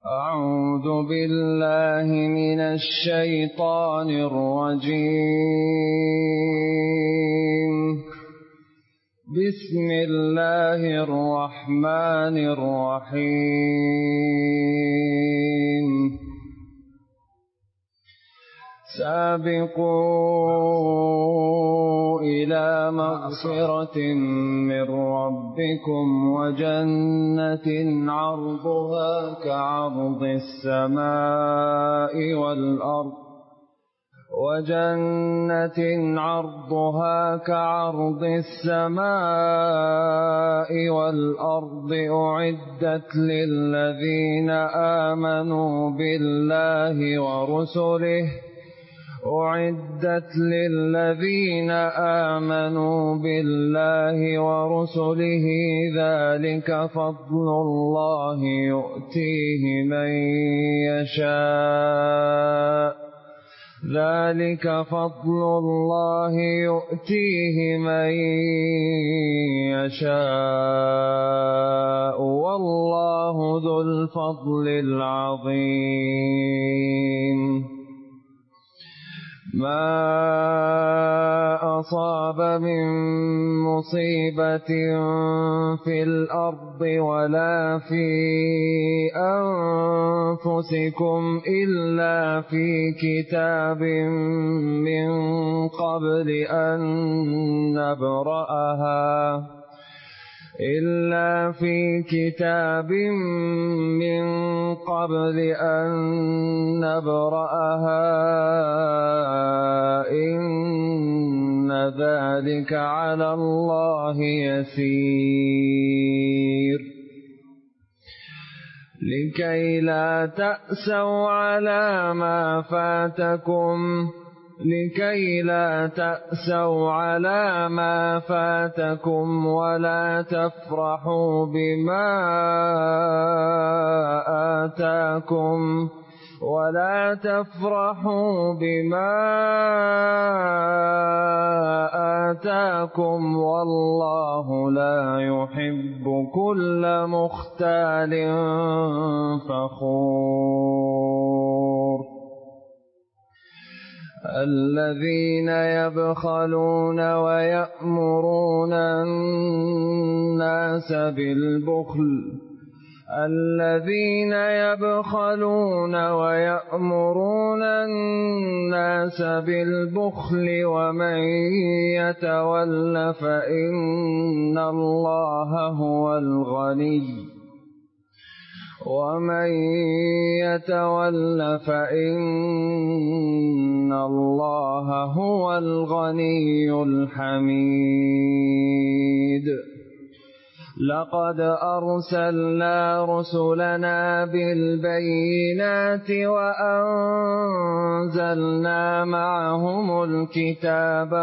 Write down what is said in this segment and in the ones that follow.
أعوذ بالله من الشيطان الرجيم. بسم الله الرحمن الرحيم. سابقوا إلى مغفرة من ربكم وجنة عرضها كعرض السماء والأرض أعدت للذين آمنوا بالله ورسله ذلك فضل الله يؤتيه من يشاء والله ذو الفضل العظيم. ما أصاب من مصيبة في الأرض ولا في أنفسكم إلا في كتاب من قبل أن نبرأها إن ذلك على الله يسير. لكي لا تأسوا على ما فاتكم ولا تفرحوا بما آتاكم والله لا يحب كل مختال فخور. الذين يبخلون ويأمرون الناس بالبخل ومن يتول فإن الله هو الغني الحميد. لقد أرسلنا رسلنا بالبينات وأنزلنا معهم الكتاب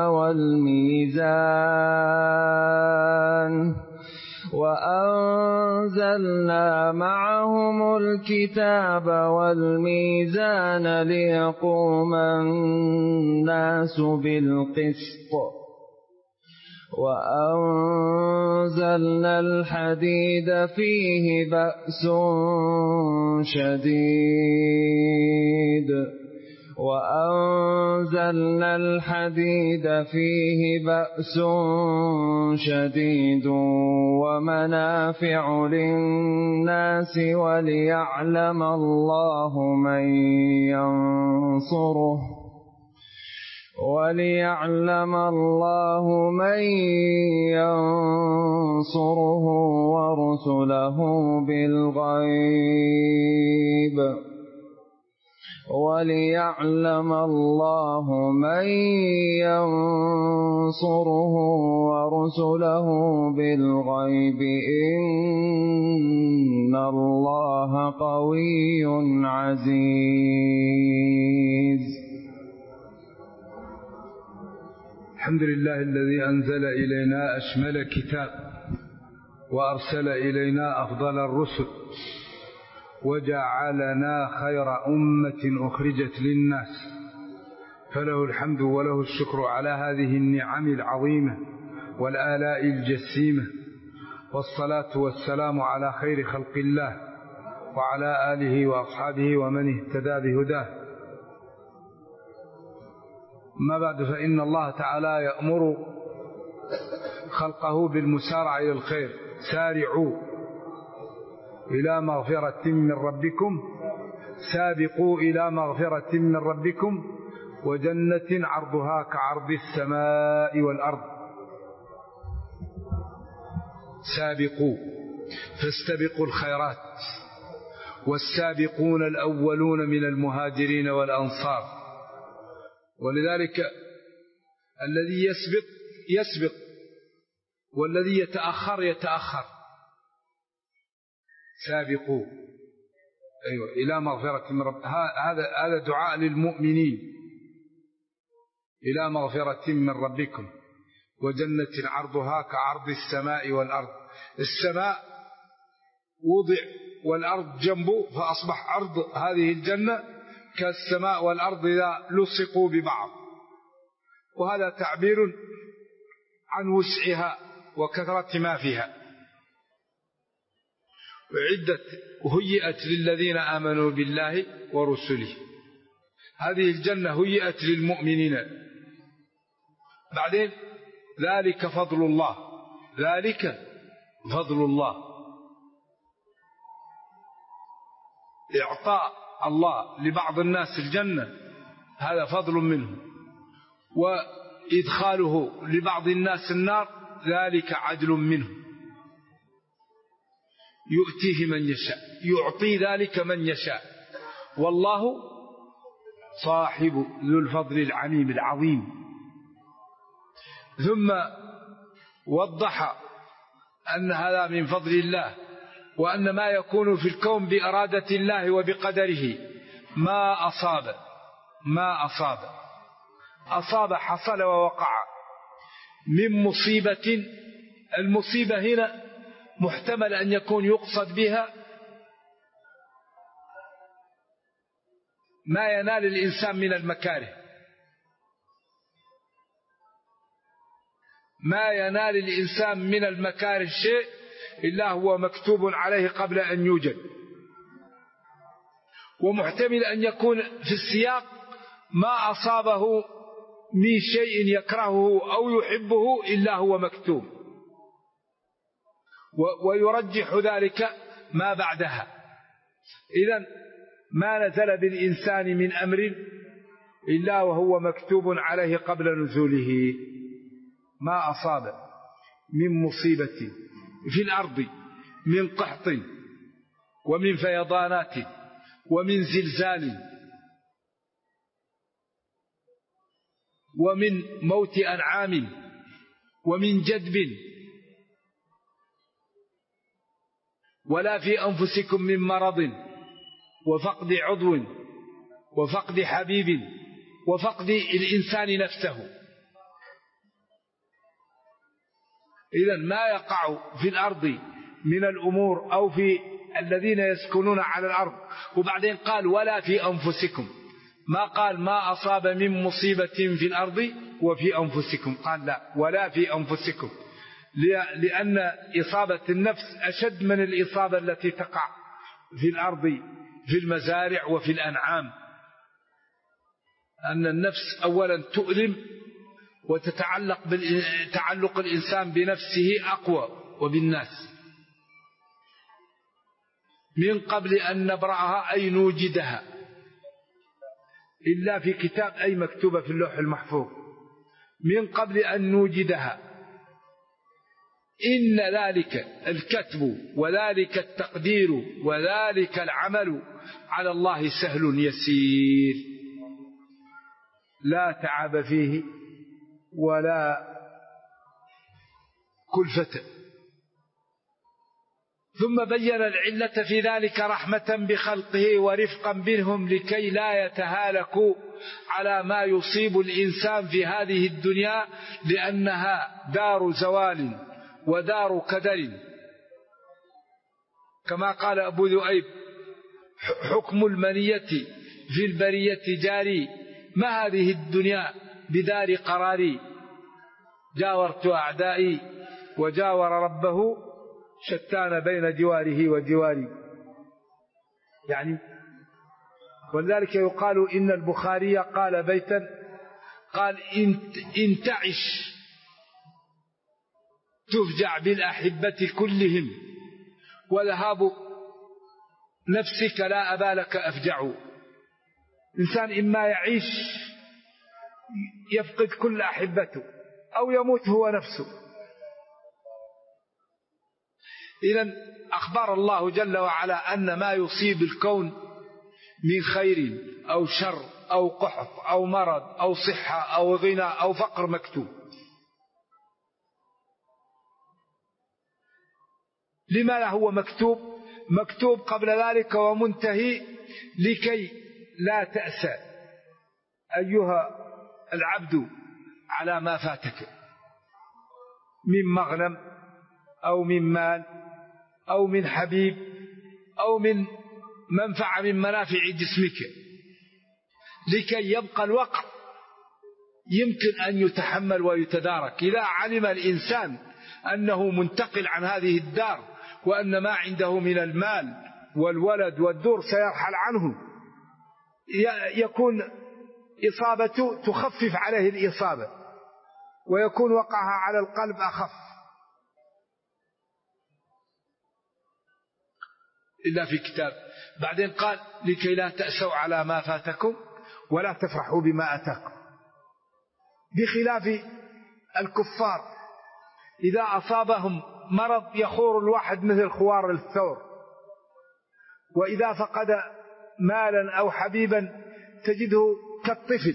والميزان ليقوم الناس بالقسط وأنزلنا الحديد فيه بأس شديد ومنافع للناس وليعلم الله من ينصره ورسله بالغيب إن الله قوي عزيز. الحمد لله الذي أنزل إلينا أشمل كتاب وأرسل إلينا أفضل الرسل وجعلنا خير أمة أخرجت للناس، فله الحمد وله الشكر على هذه النعم العظيمة والآلاء الجسيمة، والصلاة والسلام على خير خلق الله وعلى آله وأصحابه ومن اهتدى بهداه. ما بعد، فإن الله تعالى يأمر خلقه بالمسارعة إلى الخير. سارعوا إلى مغفرة من ربكم، سابقوا إلى مغفرة من ربكم وجنة عرضها كعرض السماء والأرض. سابقوا، فاستبقوا الخيرات. والسابقون الأولون من المهاجرين والأنصار. ولذلك الذي يسبق يسبق، والذي يتأخر يتأخر. سابقوا إلى مغفرة من رب. هذا دعاء للمؤمنين. إلى مغفرة من ربكم وجنة عرضها كعرض السماء والأرض. السماء وضع والأرض جنبه، فأصبح عرض هذه الجنة كالسماء والأرض إذا لصقوا ببعض. وهذا تعبير عن وسعها وكثرة ما فيها. وعدت وهيئت للذين آمنوا بالله ورسله. هذه الجنة هيئت للمؤمنين. بعدين ذلك فضل الله، ذلك فضل الله. إعطاء الله لبعض الناس الجنة هذا فضل منه، وإدخاله لبعض الناس النار ذلك عدل منه. يؤتيه من يشاء، يعطي ذلك من يشاء، والله صاحب ذو الفضل العميم العظيم. ثم وضح أن هذا من فضل الله، وأن ما يكون في الكون بإرادة الله وبقدره. ما أصاب حصل ووقع من مصيبة. المصيبة هنا محتمل أن يكون يقصد بها ما ينال الإنسان من المكاره، ما ينال الإنسان من المكاره شيء إلا هو مكتوب عليه قبل أن يوجد. ومحتمل أن يكون في السياق ما أصابه من شيء يكرهه أو يحبه إلا هو مكتوب، ويرجح ذلك ما بعدها. إذن ما نزل بالإنسان من أمر إلا وهو مكتوب عليه قبل نزوله. ما أصاب من مصيبة في الأرض من قحط ومن فيضانات ومن زلزال ومن موت أنعام ومن جدب، ولا في أنفسكم من مرض وفقد عضو وفقد حبيب وفقد الإنسان نفسه. إذن ما يقع في الأرض من الأمور أو في الذين يسكنون على الأرض. وبعدين قال ولا في أنفسكم، ما قال ما أصاب من مصيبة في الأرض وفي أنفسكم، قال لا، ولا في أنفسكم، لأن إصابة النفس أشد من الإصابة التي تقع في الأرض في المزارع وفي الأنعام. أن النفس أولا تؤلم وتتعلق تعلق الإنسان بنفسه أقوى وبالناس من قبل أن نبرأها أي نوجدها إلا في كتاب، أي مكتوبة في اللوح المحفوظ، من قبل أن نوجدها. إن ذلك الكتب وذلك التقدير وذلك العمل على الله سهل يسير، لا تعب فيه ولا كلفة. ثم بين العلة في ذلك رحمة بخلقه ورفقا بهم لكي لا يتهالكوا على ما يصيب الإنسان في هذه الدنيا، لأنها دار زوال ودار كدر. كما قال أبو ذؤيب حكم المنية في البرية جاري، ما هذه الدنيا بدار قراري، جاورت أعدائي وجاور ربه، شتان بين جواره وجواري. يعني ولذلك يقال إن البخاري قال بيتا قال إن تعش تفجع بالأحبة كلهم وذهاب نفسك لا أبا لك أفجع. إنسان إما يعيش يفقد كل أحبته أو يموت هو نفسه. إذن أخبر الله جل وعلا أن ما يصيب الكون من خير أو شر أو قحط أو مرض أو صحة أو غنى أو فقر مكتوب. لما هو مكتوب قبل ذلك ومنتهي لكي لا تأسى أيها العبد على ما فاتك من مغنم أو من مال أو من حبيب أو من منفعة من منافع جسمك، لكي يبقى الوقت يمكن أن يتحمل ويتدارك. إذا علم الإنسان أنه منتقل عن هذه الدار وأن ما عنده من المال والولد والدور سيرحل عنه، يكون إصابته تخفف عليه الإصابة ويكون وقعها على القلب أخف. إلا في كتاب. بعدين قال لكي لا تأسوا على ما فاتكم ولا تفرحوا بما أتاكم، بخلاف الكفار إذا أصابهم مرض يخور الواحد مثل خوار الثور، وإذا فقد مالا أو حبيبا تجده كالطفل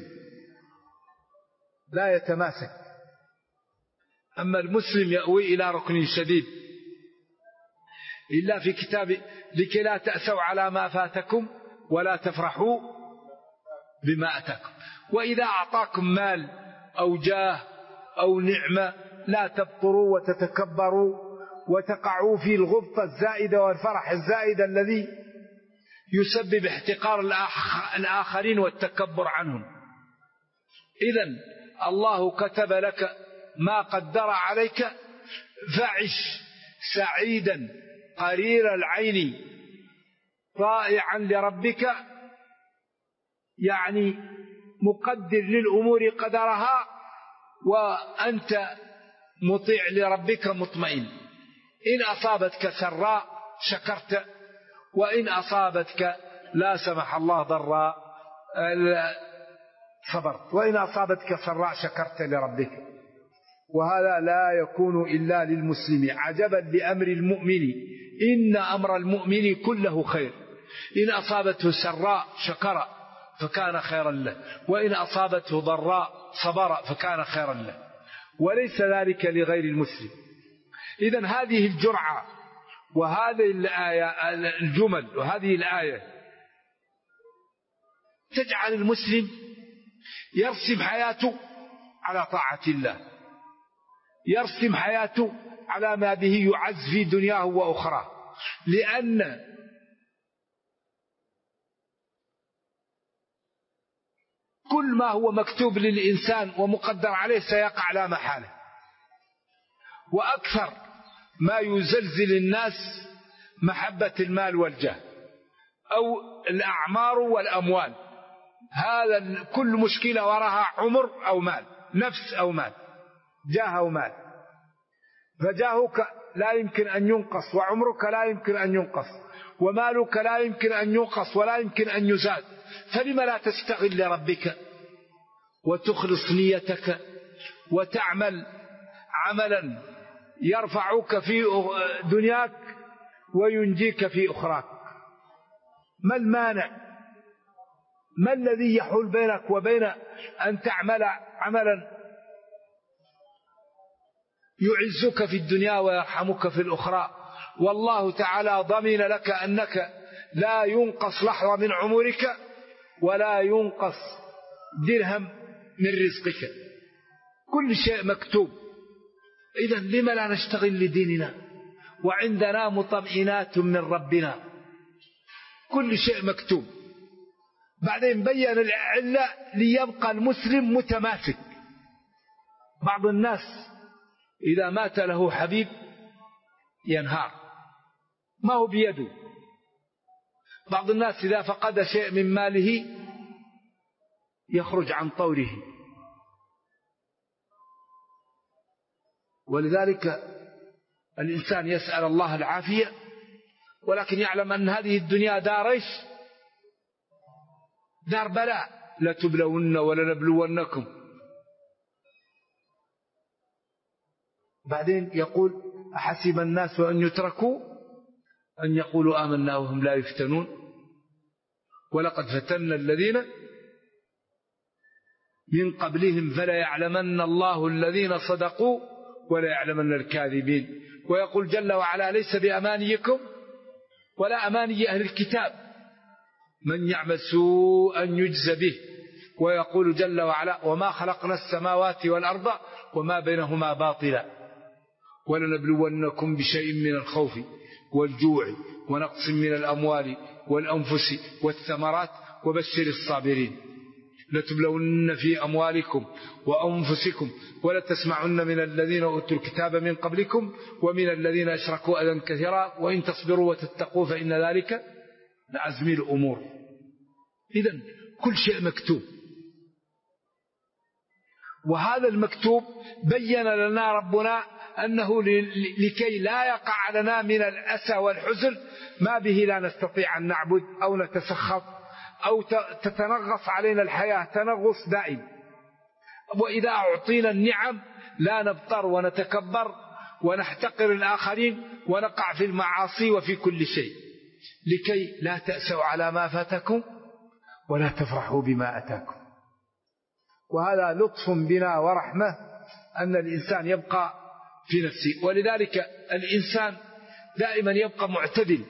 لا يتماسك. أما المسلم يأوي إلى ركن شديد. إلا في كتاب لكي لا تأسوا على ما فاتكم ولا تفرحوا بما أتاكم. وإذا أعطاكم مال أو جاه أو نعمة لا تبطروا وتتكبروا وتقعوا في الغبطة الزائدة والفرح الزائد الذي يسبب احتقار الآخرين والتكبر عنهم. إذن الله كتب لك ما قدر عليك فعش سعيدا قرير العين طائعا لربك، يعني مقدر للأمور قدرها وأنت مطيع لربك مطمئن. إن أصابتك سراء شكرت، وإن أصابتك لا سمح الله ضراء صبرت، وإن أصابتك سراء شكرت لربك. وهذا لا يكون إلا للمسلم. عجبا لأمر المؤمن إن أمر المؤمن كله خير. إن أصابته سراء شكر فكان خيرا له، وإن أصابته ضراء صبر فكان خيرا له، وليس ذلك لغير المسلم. إذن هذه الجرعة وهذه الآية الجمل وهذه الآية تجعل المسلم يرسم حياته على طاعة الله، يرسم حياته على ما به يعز في دنياه وأخراه، لأن كل ما هو مكتوب للإنسان ومقدر عليه سيقع لا محالة. وأكثر ما يزلزل الناس محبة المال والجاه أو الأعمار والأموال. هذا كل مشكلة وراها عمر أو مال، نفس أو مال، جاه أو مال. فجاهك لا يمكن أن ينقص، وعمرك لا يمكن أن ينقص، ومالك لا يمكن أن ينقص ولا يمكن أن يزاد. فلما لا تستغل لربك وتخلص نيتك وتعمل عملا يرفعك في دنياك وينجيك في أخراك؟ ما المانع؟ ما الذي يحول بينك وبين أن تعمل عملا يعزك في الدنيا ويرحمك في الأخرى؟ والله تعالى ضمن لك أنك لا ينقص لحظة من عمرك ولا ينقص درهم من رزقك، كل شيء مكتوب. إذن لما لا نشتغل لديننا وعندنا مطمئنات من ربنا؟ كل شيء مكتوب. بعدين بين العلة ليبقى المسلم متماسك. بعض الناس إذا مات له حبيب ينهار، ما هو بيده، بعض الناس إذا فقد شيء من ماله يخرج عن طوره، ولذلك الإنسان يسأل الله العافية، ولكن يعلم أن هذه الدنيا دار إيش؟ دار بلاء، لتبلون ولنبلونكم. بعدين يقول أحسب الناس أن يتركوا أن يقولوا آمنا وهم لا يفتنون ولقد فتنا الذين من قبلهم فلا يعلمن الله الذين صدقوا ولا يعلمن الكاذبين. ويقول جل وعلا ليس بأمانيكم ولا أماني أهل الكتاب من يعمل سوءا يجزى به. ويقول جل وعلا وما خلقنا السماوات والأرض وما بينهما باطلا ولنبلونكم بشيء من الخوف والجوع ونقص من الأموال والأنفس والثمرات وبشر الصابرين. لتبلون في أموالكم وأنفسكم ولتسمعن من الذين أوتوا الكتاب من قبلكم ومن الذين أشركوا أذى كثيرا وإن تصبروا وتتقوا فإن ذلك لعزم الأمور. إذن كل شيء مكتوب، وهذا المكتوب بين لنا ربنا أنه لكي لا يقع لنا من الأسى والحزن ما به لا نستطيع أن نعبد أو نتسخط أو تتنغص علينا الحياة تنغص دائم. وإذا أعطينا النعم لا نبطر ونتكبر ونحتقر الآخرين ونقع في المعاصي وفي كل شيء، لكي لا تأسوا على ما فاتكم ولا تفرحوا بما أتاكم. وهذا لطف بنا ورحمة أن الإنسان يبقى في نفسه، ولذلك الإنسان دائما يبقى معتدل.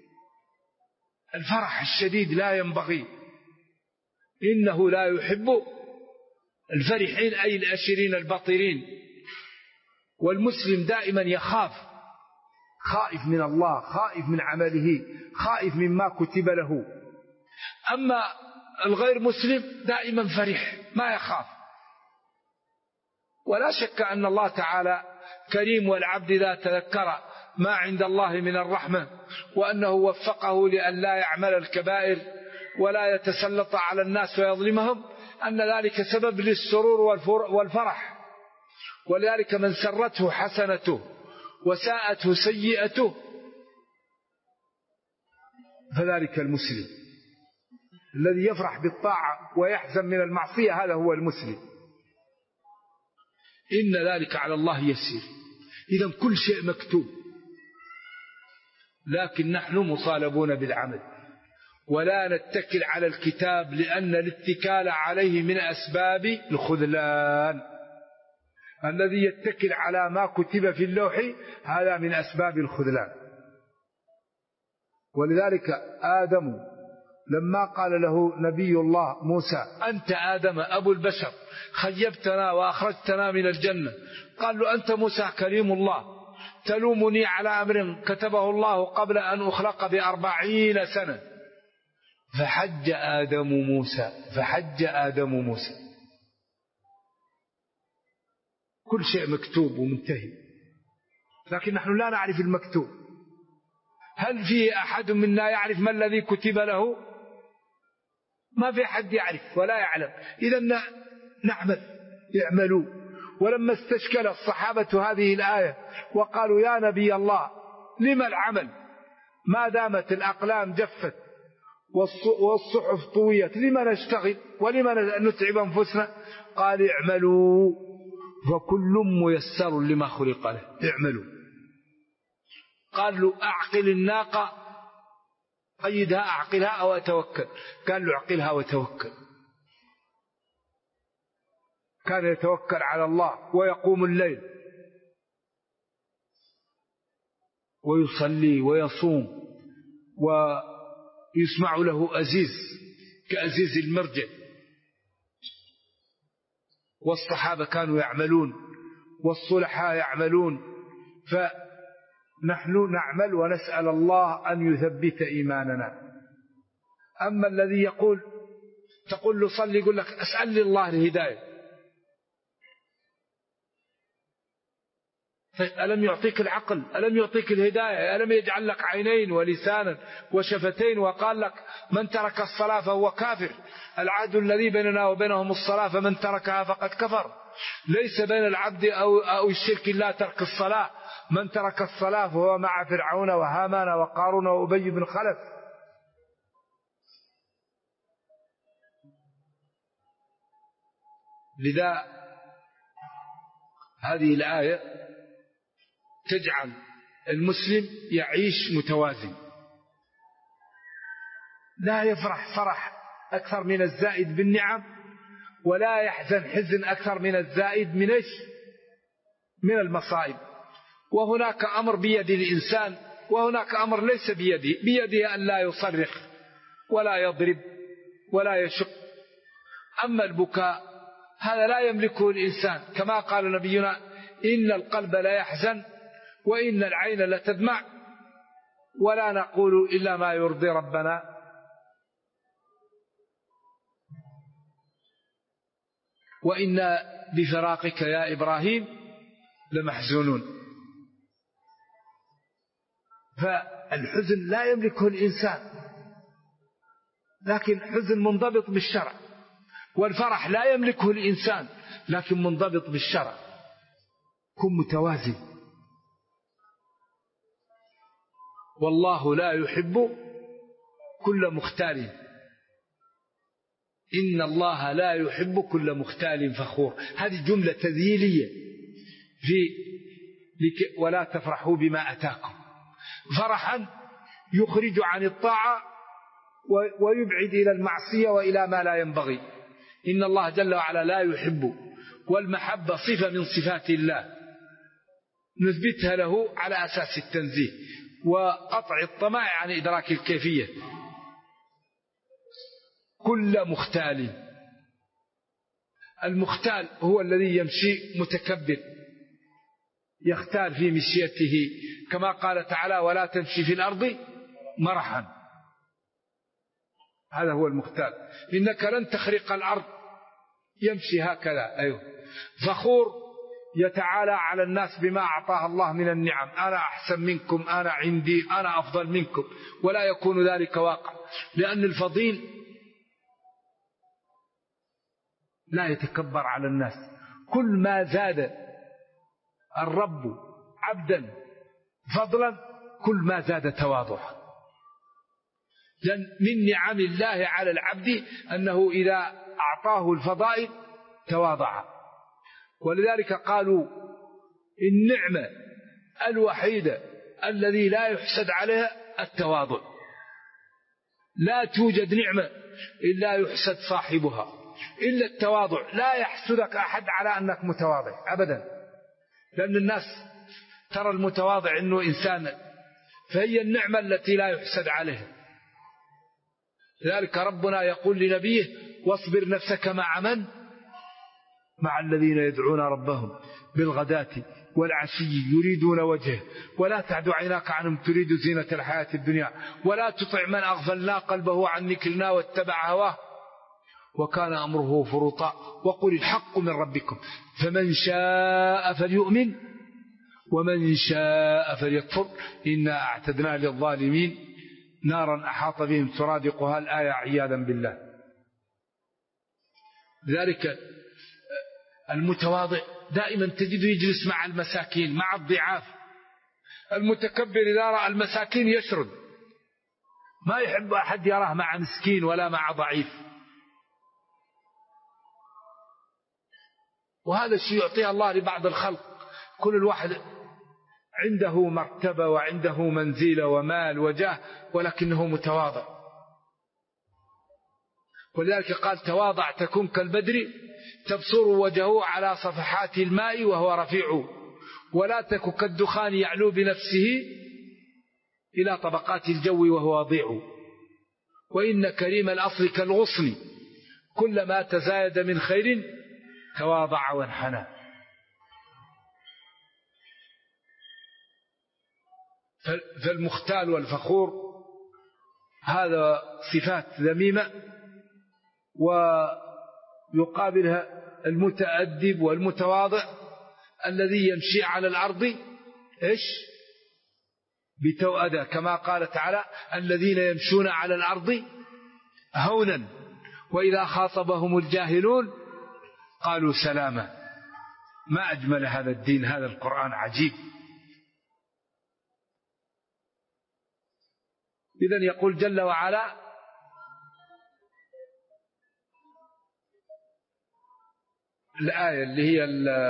الفرح الشديد لا ينبغي، إنه لا يحب الفرحين أي الأشرين البطرين. والمسلم دائما يخاف، خائف من الله، خائف من عمله، خائف مما كتب له. أما الغير مسلم دائما فرح ما يخاف. ولا شك أن الله تعالى كريم، والعبد إذا تذكر ما عند الله من الرحمة وأنه وفقه لأن لا يعمل الكبائر ولا يتسلط على الناس ويظلمهم، أن ذلك سبب للسرور والفرح. ولذلك من سرته حسنته وساءته سيئته فذلك المسلم الذي يفرح بالطاعة ويحزن من المعصية، هذا هو المسلم. إن ذلك على الله يسير. إذن كل شيء مكتوب، لكن نحن مطالبون بالعمل، ولا نتكل على الكتاب، لأن الاتكال عليه من أسباب الخذلان. الذي يتكل على ما كتب في اللوح هذا من أسباب الخذلان. ولذلك آدم لما قال له نبي الله موسى أنت آدم أبو البشر خيبتنا وأخرجتنا من الجنة، قال له أنت موسى كريم الله تلومني على أمر كتبه الله قبل أن أخلق ب40 سنة. فحج آدم موسى. كل شيء مكتوب ومنتهي، لكن نحن لا نعرف المكتوب. هل في أحد منا يعرف ما الذي كتب له؟ ما في أحد يعرف ولا يعلم. إذن نعمل، اعملوا. ولما استشكل الصحابة هذه الآية وقالوا يا نبي الله لما العمل ما دامت الأقلام جفت والصحف طويت، لما نشتغل ولما نتعب أنفسنا؟ قال اعملوا فكل ميسر لما خلق له. اعملوا. قال له أعقل الناقة، قيدها، أعقلها أو أتوكل؟ قال له أعقلها وتوكل. كان يتوكل على الله ويقوم الليل ويصلي ويصوم ويسمع له أزيز كأزيز المرجل. والصحابة كانوا يعملون والصلحاء يعملون، فنحن نعمل ونسأل الله أن يثبت إيماننا. أما الذي تقول له صلي، يقول لك أسأل الله الهداية. ألم يعطيك العقل؟ ألم يعطيك الهداية؟ ألم يجعل لك عينين ولسانا وشفتين وقال لك من ترك الصلاة فهو كافر؟ العهد الذي بيننا وبينهم الصلاة فمن تركها فقد كفر. ليس بين العبد أو الشرك إلا ترك الصلاة. من ترك الصلاة فهو مع فرعون وهامان وقارون وأبي بن خلف. لذا هذه الآية تجعل المسلم يعيش متوازن، لا يفرح فرح أكثر من الزائد بالنعم، ولا يحزن حزن أكثر من الزائد من المصائب. وهناك أمر بيد الإنسان وهناك أمر ليس بيده أن لا يصرخ ولا يضرب ولا يشق. أما البكاء هذا لا يملكه الإنسان، كما قال نبينا إن القلب لا يحزن وإن العين لتدمع ولا نقول إلا ما يرضي ربنا. وإن بفراقك يا إبراهيم لمحزونون. فالحزن لا يملكه الإنسان، لكن حزن منضبط بالشرع. والفرح لا يملكه الإنسان، لكن منضبط بالشرع. كن متوازن. والله لا يحب كل مختال. إن الله لا يحب كل مختال فخور. هذه جملة تذييلية ولا تفرحوا بما أتاكم. فرحا يخرج عن الطاعة ويبعد إلى المعصية وإلى ما لا ينبغي. إن الله جل وعلا لا يحب، والمحبة صفة من صفات الله نثبتها له على أساس التنزيه وقطع الطمع عن إدراك الكيفية. كل مختال. المختال هو الذي يمشي متكبر يختال في مشيته، كما قال تعالى ولا تمشي في الأرض مرحا. هذا هو المختال. إنك لن تخرق الأرض، يمشي هكذا. أيوه. فخور يتعالى على الناس بما أعطاه الله من النعم. أنا أحسن منكم، أنا عندي، أنا أفضل منكم، ولا يكون ذلك واقع. لأن الفضيل لا يتكبر على الناس. كل ما زاد الرب عبدا فضلا كل ما زاد تواضعا. لأن من نعم الله على العبد أنه إذا أعطاه الفضائل تواضع. ولذلك قالوا النعمة الوحيدة الذي لا يحسد عليها التواضع. لا توجد نعمة إلا يحسد صاحبها إلا التواضع. لا يحسدك أحد على أنك متواضع أبدا، لأن الناس ترى المتواضع أنه إنسان، فهي النعمة التي لا يحسد عليها. لذلك ربنا يقول لنبيه واصبر نفسك مع من؟ مع الذين يدعون ربهم بالغداة والعشي يريدون وجهه ولا تعد عيناك عنهم تريد زينة الحياة الدنيا ولا تطع من أغفلنا قلبه عن ذكرنا واتبع هواه وكان أمره فرطا وقل الحق من ربكم فمن شاء فليؤمن ومن شاء فليكفر إنا أعتدنا للظالمين نارا أحاط بهم سرادقها الآية عياذا بالله. لذلك المتواضع دائما تجده يجلس مع المساكين مع الضعاف. المتكبر إذا رأى المساكين يشرد، ما يحب أحد يراه مع مسكين ولا مع ضعيف. وهذا الشيء يعطيه الله لبعض الخلق. كل الواحد عنده مرتبة وعنده منزلة ومال وجاه ولكنه متواضع. ولذلك قال تواضع تكون كالبدر تبصر وجهه على صفحات الماء وهو رفيع ولا تك كالدخان يعلو بنفسه إلى طبقات الجو وهو ضيع. وإن كريم الأصل كالغصن كلما تزايد من خير تواضع وانحنى. فالمختال والفخور هذا صفات ذميمة، ويقابلها المتأدب والمتواضع الذي يمشي على الأرض إيش؟ بتوأدة، كما قال تعالى الذين يمشون على الأرض هونا وإذا خاطبهم الجاهلون قالوا سلاما. ما أجمل هذا الدين، هذا القرآن عجيب. إذن يقول جل وعلا: الآية اللي هي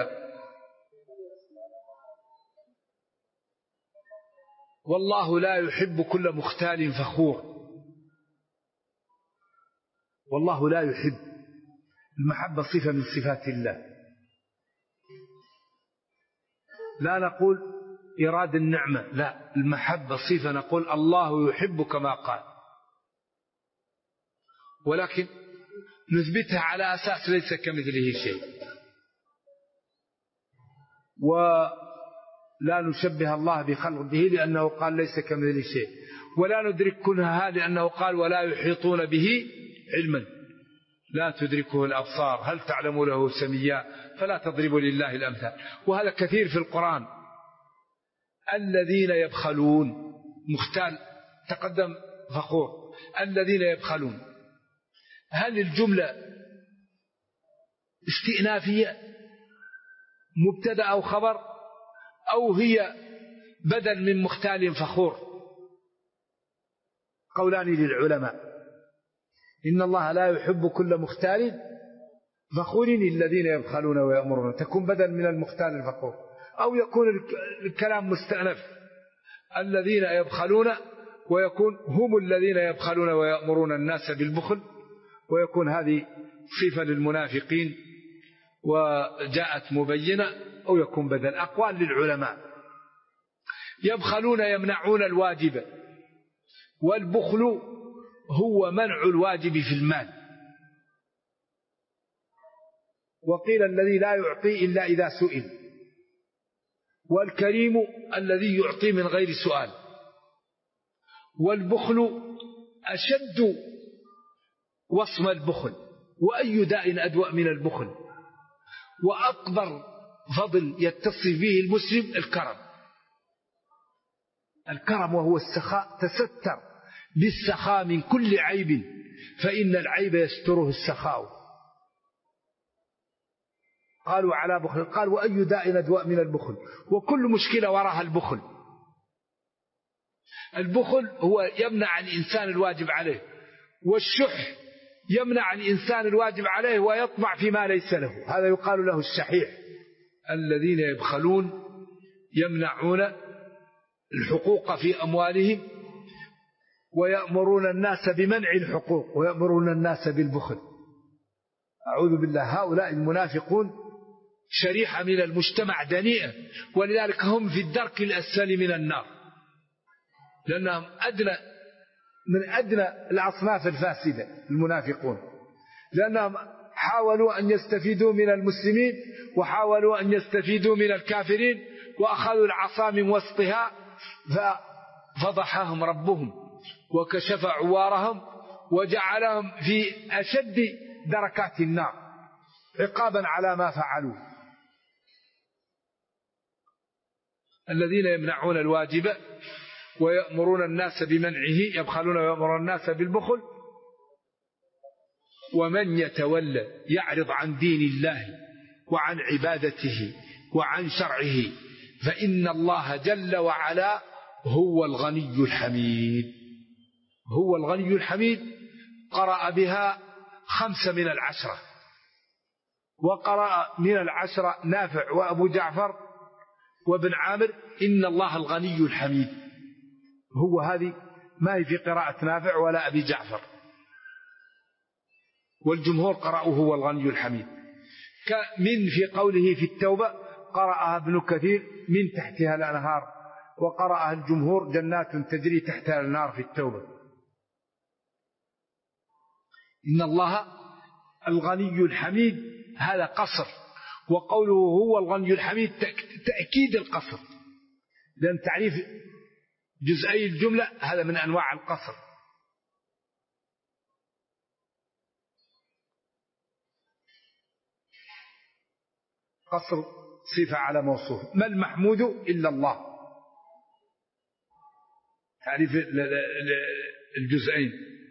والله لا يحب كل مختال فخور. والله لا يحب، المحبة صفة من صفات الله. لا نقول إراد النعمة، لا، المحبة صفة، نقول الله يحب كما قال، ولكن نثبتها على أساس ليس كمثله شيء، ولا نشبه الله بخلقه لأنه قال ليس كمثله شيء، ولا ندرك كنهها لأنه قال ولا يحيطون به علما، لا تدركه الأبصار هل تعلم له سميا فلا تضربوا لله الأمثال. وهذا كثير في القرآن. الذين يبخلون، مختال تقدم فخور، الذين يبخلون، هل الجملة استئنافية مبتدأ أو خبر، أو هي بدل من مختال فخور؟ قولان للعلماء. إن الله لا يحب كل مختال فخور الذين يبخلون ويأمرون، تكون بدل من المختال الفخور، أو يكون الكلام مستأنف الذين يبخلون، ويكون هم الذين يبخلون ويأمرون الناس بالبخل، ويكون هذه صفة للمنافقين وجاءت مبينة، أو يكون بدل. أقوال للعلماء. يبخلون يمنعون الواجب، والبخل هو منع الواجب في المال. وقيل الذي لا يعطي إلا إذا سئل، والكريم الذي يعطي من غير سؤال. والبخل أشد وصم البخل، وأي داء أدوأ من البخل. وأكبر فضل يتصف به المسلم الكرم، الكرم وهو السخاء. تستر بالسخاء من كل عيب، فإن العيب يستره السخاء. قالوا على بخل، قال وأي داء أدوأ من البخل، وكل مشكلة وراها البخل. البخل هو يمنع الإنسان الواجب عليه، والشح يمنع الإنسان الواجب عليه ويطمع فيما ليس له، هذا يقال له الشحيح. الذين يبخلون يمنعون الحقوق في أموالهم، ويأمرون الناس بمنع الحقوق، ويأمرون الناس بالبخل. أعوذ بالله. هؤلاء المنافقون شريحة من المجتمع دنيئة، ولذلك هم في الدرك الأسفل من النار، لأنهم من أدنى الأصناف الفاسدة المنافقون، لأنهم حاولوا أن يستفيدوا من المسلمين، وحاولوا أن يستفيدوا من الكافرين، وأخذوا العصا من وسطها ففضحهم ربهم وكشف عوارهم، وجعلهم في أشد دركات النار عقابا على ما فعلوا. الذين يمنعون الواجب ويأمرون الناس بمنعه، يبخلون ويأمرون الناس بالبخل. ومن يتولى، يعرض عن دين الله وعن عبادته وعن شرعه، فإن الله جل وعلا هو الغني الحميد. هو الغني الحميد قرأ بها 5 من 10، وقرأ من 10 نافع وأبو جعفر وابن عامر إن الله الغني الحميد. هو هذه ما هي في قراءة نافع ولا أبي جعفر، والجمهور قرأوا هو الغني الحميد. من في قوله في التوبة قرأها ابن كثير من تحتها الأنهار، وقرأها الجمهور جنات تجري تحتها النار في التوبة. إن الله الغني الحميد هذا قصر، وقوله هو الغني الحميد تأكيد القصر، لأن تعريف جزئي الجملة هذا من أنواع القصر. قصر صفة على موصوف. ما المحمود إلا الله. تعريف الجزئين.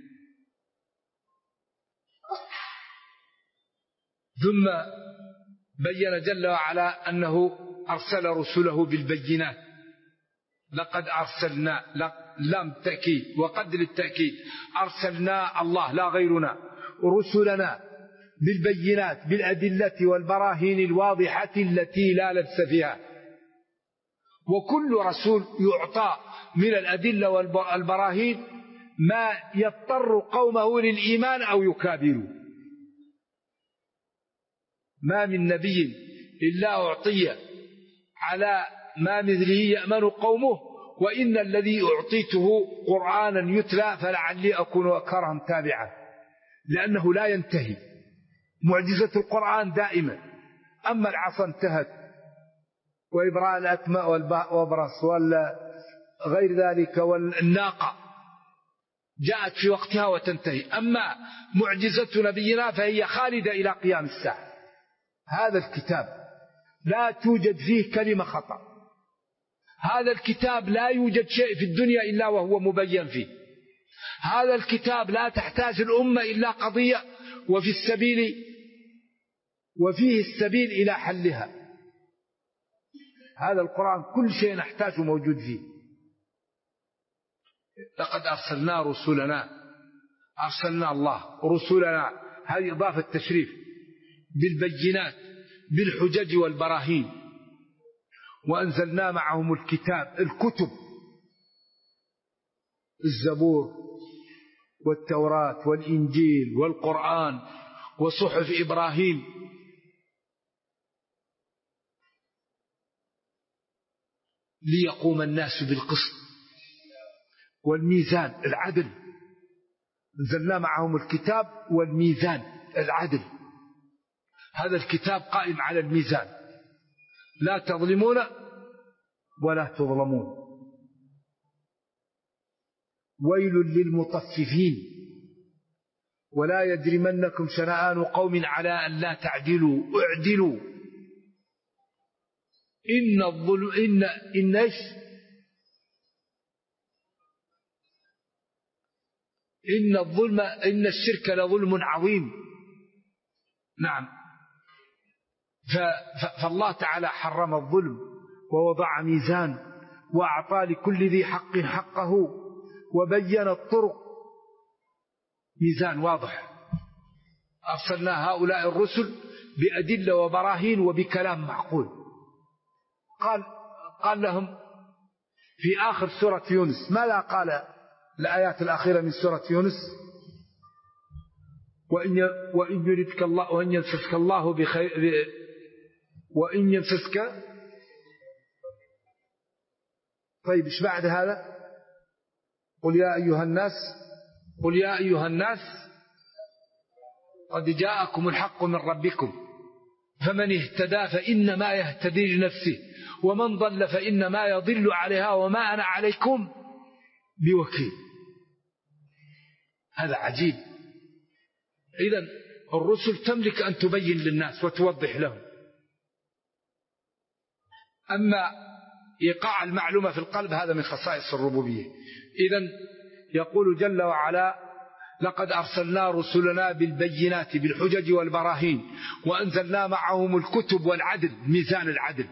ثم بين جل وعلا أنه أرسل رسله بالبينات. لقد أرسلنا، لام تأكيد وقد للتأكيد، أرسلنا الله لا غيرنا رسلنا بالبينات، بالأدلة والبراهين الواضحة التي لا لبس فيها. وكل رسول يعطى من الأدلة والبراهين ما يضطر قومه للإيمان أو يكابروا. ما من نبي إلا أعطي على ما مثله يأمن قومه، وإن الذي أعطيته قرآنا يتلى فلعلي أكون أكرهم تابعا، لأنه لا ينتهي. معجزة القرآن دائما. أما العصا انتهت، وإبراء الأكماء والبرص وغير ذلك، والناقة جاءت في وقتها وتنتهي. أما معجزة نبينا فهي خالدة إلى قيام الساعة. هذا الكتاب لا توجد فيه كلمة خطأ. هذا الكتاب لا يوجد شيء في الدنيا إلا وهو مبين فيه. هذا الكتاب لا تحتاج الأمة إلا قضية وفيه السبيل إلى حلها. هذا القرآن كل شيء نحتاجه موجود فيه. لقد أرسلنا رسلنا، أرسلنا الله رسلنا، هذه إضافة تشريف، بالبينات بالحجج والبراهين، وأنزلنا معهم الكتاب، الكتب، الزبور والتوراة والإنجيل والقرآن وصحف إبراهيم، ليقوم الناس بالقسط والميزان العدل. أنزلنا معهم الكتاب والميزان العدل. هذا الكتاب قائم على الميزان، لا تظلمون ولا تظلمون. ويل للمطففين ولا يجرمنكم شنآن قوم على أن لا تعدلوا اعدلوا إن الظلم إن الشرك لظلم عظيم. نعم. فالله تعالى حرم الظلم ووضع ميزان وأعطى لكل ذي حق حقه وبين الطرق، ميزان واضح. أرسلنا هؤلاء الرسل بأدلة وبراهين وبكلام معقول. قال لهم في آخر سورة يونس، ماذا قال الآيات الأخيرة من سورة يونس؟ وإن يردك الله وإن يمسسك الله بخير وإن يمسسك. طيب إيش بعد هذا؟ قل يا أيها الناس قد جاءكم الحق من ربكم فمن اهتدى فإنما يهتدي لنفسه ومن ضل فإنما يضل عليها وما أنا عليكم بوكيل. هذا عجيب. إذن الرسل تملك أن تبين للناس وتوضح لهم. أما إيقاع المعلومة في القلب هذا من خصائص الربوبية. إذن يقول جل وعلا لقد أرسلنا رسلنا بالبينات بالحجج والبراهين وأنزلنا معهم الكتب والعدل، ميزان العدل،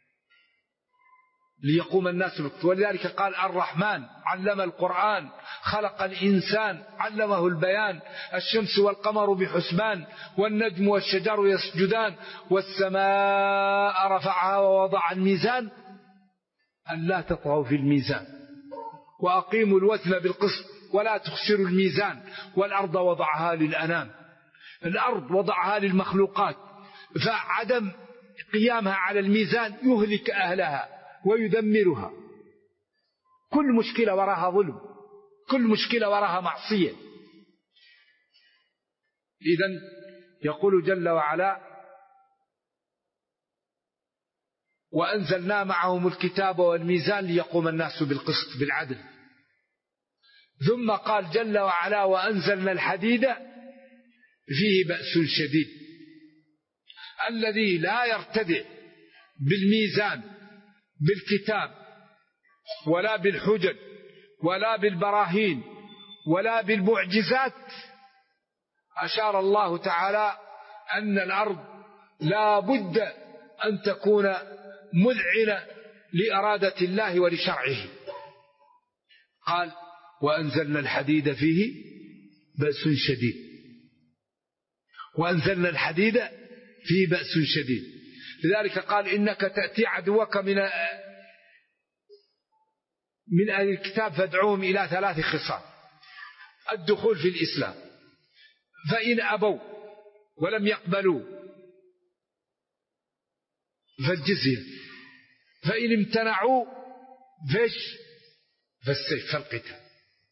ليقوم الناس بالقسط. ولذلك قال الرحمن علم القرآن خلق الإنسان علمه البيان، الشمس والقمر بحسبان والنجم والشجر يسجدان والسماء رفعها ووضع الميزان ألا تطغوا في الميزان وأقيموا الوزن بالقسط ولا تخسروا الميزان والأرض وضعها للأنام. الأرض وضعها للمخلوقات، فعدم قيامها على الميزان يهلك أهلها ويدمرها. كل مشكلة وراها ظلم، كل مشكلة وراها معصية. إذن يقول جل وعلا وأنزلنا معهم الكتاب والميزان ليقوم الناس بالقسط بالعدل. ثم قال جل وعلا وأنزلنا الحديد فيه بأس شديد، الذي لا يرتدع بالميزان بالكتاب ولا بالحجج ولا بالبراهين ولا بالمعجزات، أشار الله تعالى أن الأرض لا بد أن تكون مذعنة لإرادة الله ولشرعه. قال وأنزلنا الحديد فيه بأس شديد، وأنزلنا الحديد فيه بأس شديد. لذلك قال إنك تأتي عدوك من أهل الكتاب فادعوهم إلى 3 خصال: الدخول في الإسلام، فإن أبوا ولم يقبلوا فالجزية، فإن امتنعوا فالسيف فالقتال.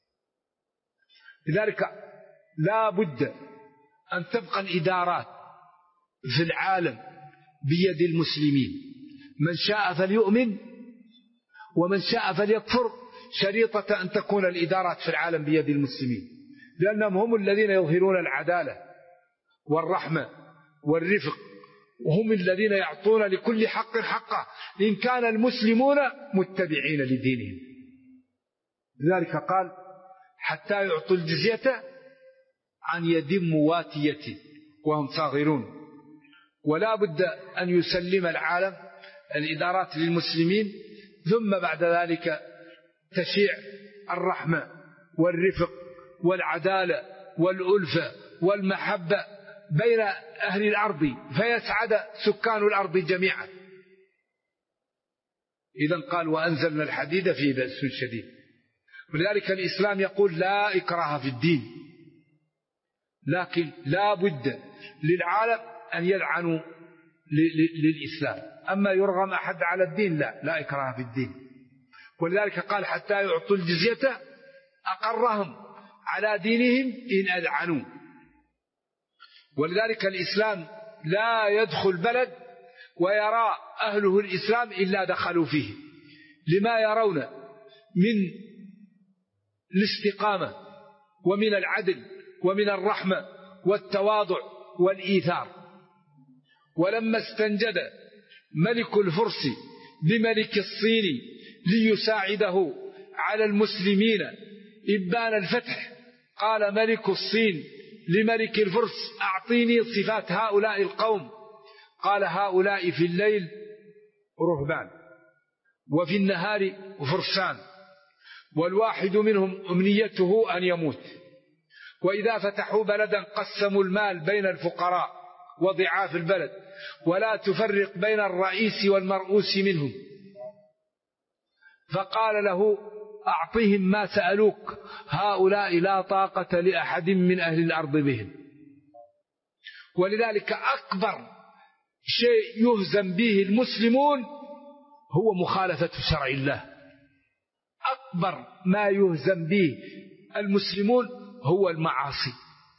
لذلك لا بد أن تبقى الإدارات في العالم بيد المسلمين، من شاء فليؤمن ومن شاء فليكفر، شريطة أن تكون الإدارات في العالم بيد المسلمين، لأنهم هم الذين يظهرون العدالة والرحمة والرفق، وهم الذين يعطون لكل حق حقه إن كان المسلمون متبعين لدينهم. لذلك قال حتى يعطوا الجزية عن يد مواتية وهم صاغرون. ولا بد أن يسلم العالم الإدارات للمسلمين، ثم بعد ذلك تشيع الرحمة والرفق والعدالة والألفة والمحبة بين أهل الأرض فيسعد سكان الأرض جميعا. إذن قال وأنزلنا الحديد فيه بأس شديد. ولذلك الإسلام يقول لا إكراه في الدين، لكن لا بد للعالم أن يلعنوا للإسلام. أما يرغم أحد على الدين لا إكراه في الدين. ولذلك قال حتى يعطوا الجزية أقرهم على دينهم إن أذعنوا. ولذلك الإسلام لا يدخل بلد ويرى أهله الإسلام إلا دخلوا فيه، لما يرون من الاستقامة ومن العدل ومن الرحمة والتواضع والإيثار. ولما استنجد ملك الفرس بملك الصين ليساعده على المسلمين إبان الفتح، قال ملك الصين لملك الفرس أعطيني صفات هؤلاء القوم. قال هؤلاء في الليل رهبان وفي النهار فرسان، والواحد منهم أمنيته أن يموت. وإذا فتحوا بلدا قسموا المال بين الفقراء وضعاف البلد، ولا تفرق بين الرئيس والمرؤوس منهم. فقال له أعطهم ما سألوك، هؤلاء لا طاقة لأحد من أهل الأرض بهم. ولذلك أكبر شيء يهزم به المسلمون هو مخالفة شرع الله. أكبر ما يهزم به المسلمون هو المعاصي.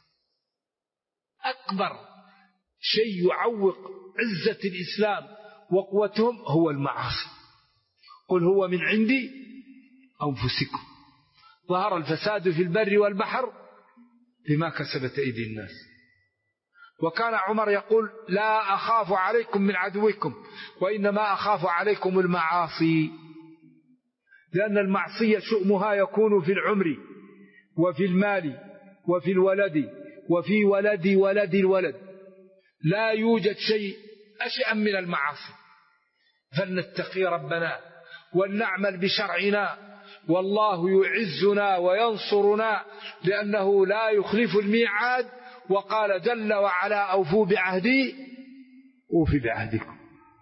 أكبر شيء يعوق عزة الإسلام وقوتهم هو المعاصي. قل هو من عندي أنفسكم ظهر الفساد في البر والبحر بما كسبت أيدي الناس. وكان عمر يقول لا أخاف عليكم من عدوكم وإنما أخاف عليكم المعاصي، لأن المعصية شؤمها يكون في العمر وفي المال وفي الولد وفي ولد ولد الولد. لا يوجد شيء أشأم من المعاصي. فلنتقي ربنا ولنعمل بشرعنا، والله يعزنا وينصرنا لأنه لا يخلف الميعاد. وقال جل وعلا أوفوا بعهدي أوفي بعهدكم.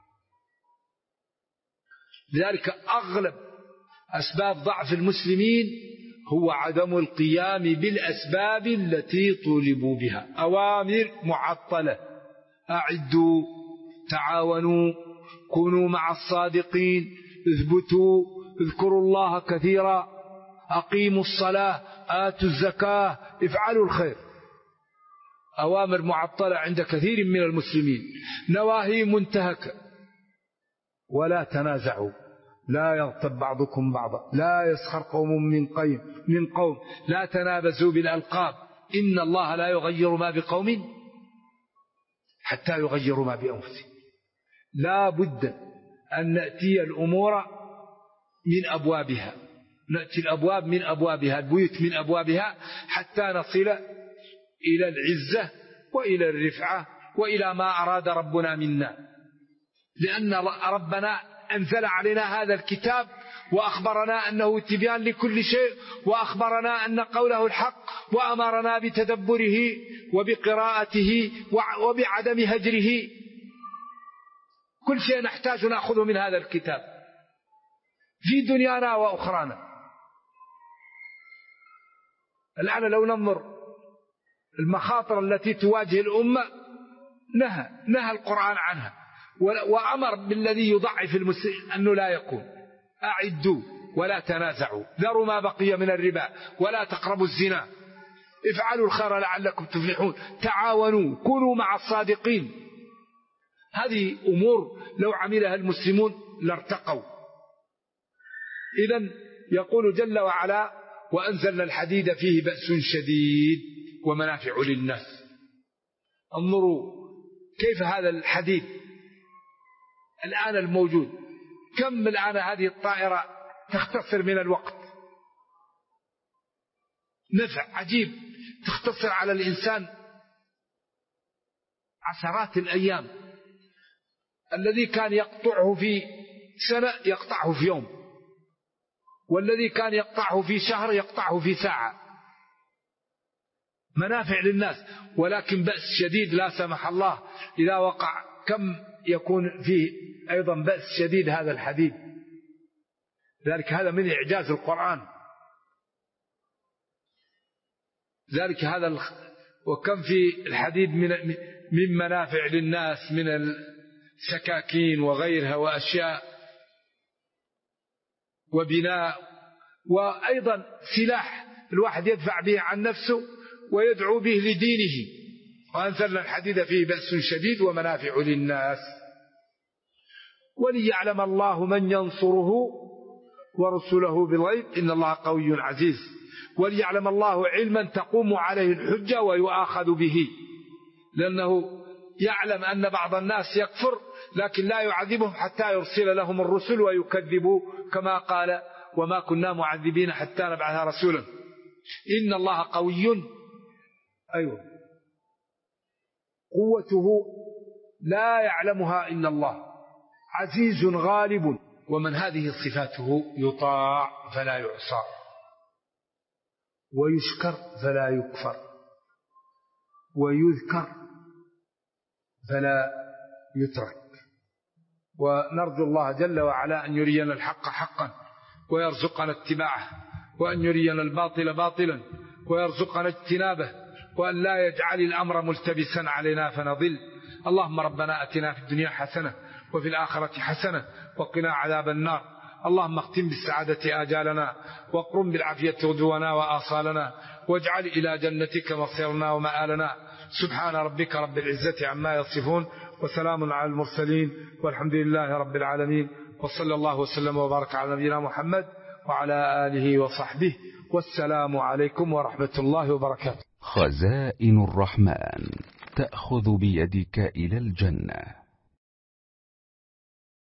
لذلك أغلب أسباب ضعف المسلمين هو عدم القيام بالأسباب التي طولبوا بها. أوامر معطلة: أعدوا، تعاونوا، كونوا مع الصادقين، اثبتوا، اذكروا الله كثيرا، أقيموا الصلاة، آتوا الزكاة، افعلوا الخير. أوامر معطلة عند كثير من المسلمين. نواهي منتهكة: ولا تنازعوا، لا يغتب بعضكم بعضا، لا يسخر قوم من قوم، لا تنابزوا بالألقاب، إن الله لا يغير ما بقوم حتى يغيروا ما بأنفسهم. لا بد أن نأتي الأمور من أبوابها، نأتي الأبواب من أبوابها، البيوت من أبوابها، حتى نصل إلى العزة وإلى الرفعة وإلى ما أراد ربنا منا، لأن ربنا أنزل علينا هذا الكتاب وأخبرنا أنه تبيان لكل شيء، وأخبرنا أن قوله الحق، وأمرنا بتدبره وبقراءته وبعدم هجره. كل شيء نحتاج نأخذه من هذا الكتاب في دنيانا وأخرانا. الآن لو ننظر المخاطر التي تواجه الأمة نهى القرآن عنها، وأمر بالذي يضعف المسلم أنه لا يكون. أعدوا ولا تنازعوا، ذروا ما بقي من الربا ولا تقربوا الزنا، افعلوا الخير لعلكم تفلحون، تعاونوا، كونوا مع الصادقين. هذه أمور لو عملها المسلمون لارتقوا. إذن يقول جل وعلا: وأنزلنا الحديد فيه بأس شديد ومنافع للناس. انظروا كيف هذا الحديد الآن الموجود، كم الآن هذه الطائرة تختصر من الوقت، نفع عجيب، تختصر على الإنسان عشرات الأيام. الذي كان يقطعه في سنة يقطعه في يوم، والذي كان يقطعه في شهر يقطعه في ساعة. منافع للناس، ولكن بأس شديد لا سمح الله إذا وقع كم يكون فيه أيضا بأس شديد هذا الحديد. ذلك هذا من إعجاز القرآن. ذلك هذا وكم في الحديد من منافع للناس، من السكاكين وغيرها وأشياء وبناء، وأيضا سلاح الواحد يدفع به عن نفسه ويدعو به لدينه. وأنزلنا الحديد فيه بأس شديد ومنافع للناس وليعلم الله من ينصره ورسله بالغيب إن الله قوي عزيز. وليعلم الله علما تقوم عليه الحجة ويؤاخذ به، لأنه يعلم أن بعض الناس يكفر لكن لا يعذبهم حتى يرسل لهم الرسل ويكذبوا، كما قال: وما كنا معذبين حتى نبعث رسولا. إن الله قوي، أيوه، قوته لا يعلمها إلا الله، عزيز غالب، ومن هذه صفاته يطاع فلا يعصى، ويشكر فلا يكفر، ويذكر فلا يترك. ونرجو الله جل وعلا أن يرينا الحق حقا ويرزقنا اتباعه، وأن يرينا الباطل باطلا ويرزقنا اجتنابه، وأن لا يجعل الأمر ملتبسا علينا فنضل. اللهم ربنا أتنا في الدنيا حسنة وفي الآخرة حسنة وقنا عذاب النار. اللهم اختم بالسعادة آجالنا، واقرم بالعافية غدونا وآصالنا، واجعل إلى جنتك مصيرنا ومآلنا. سبحان ربك رب العزة عما يصفون، وسلام على المرسلين، والحمد لله رب العالمين، وصلى الله وسلم وبارك على نبينا محمد وعلى آله وصحبه، والسلام عليكم ورحمة الله وبركاته. خزائن الرحمن تأخذ بيدك إلى الجنة.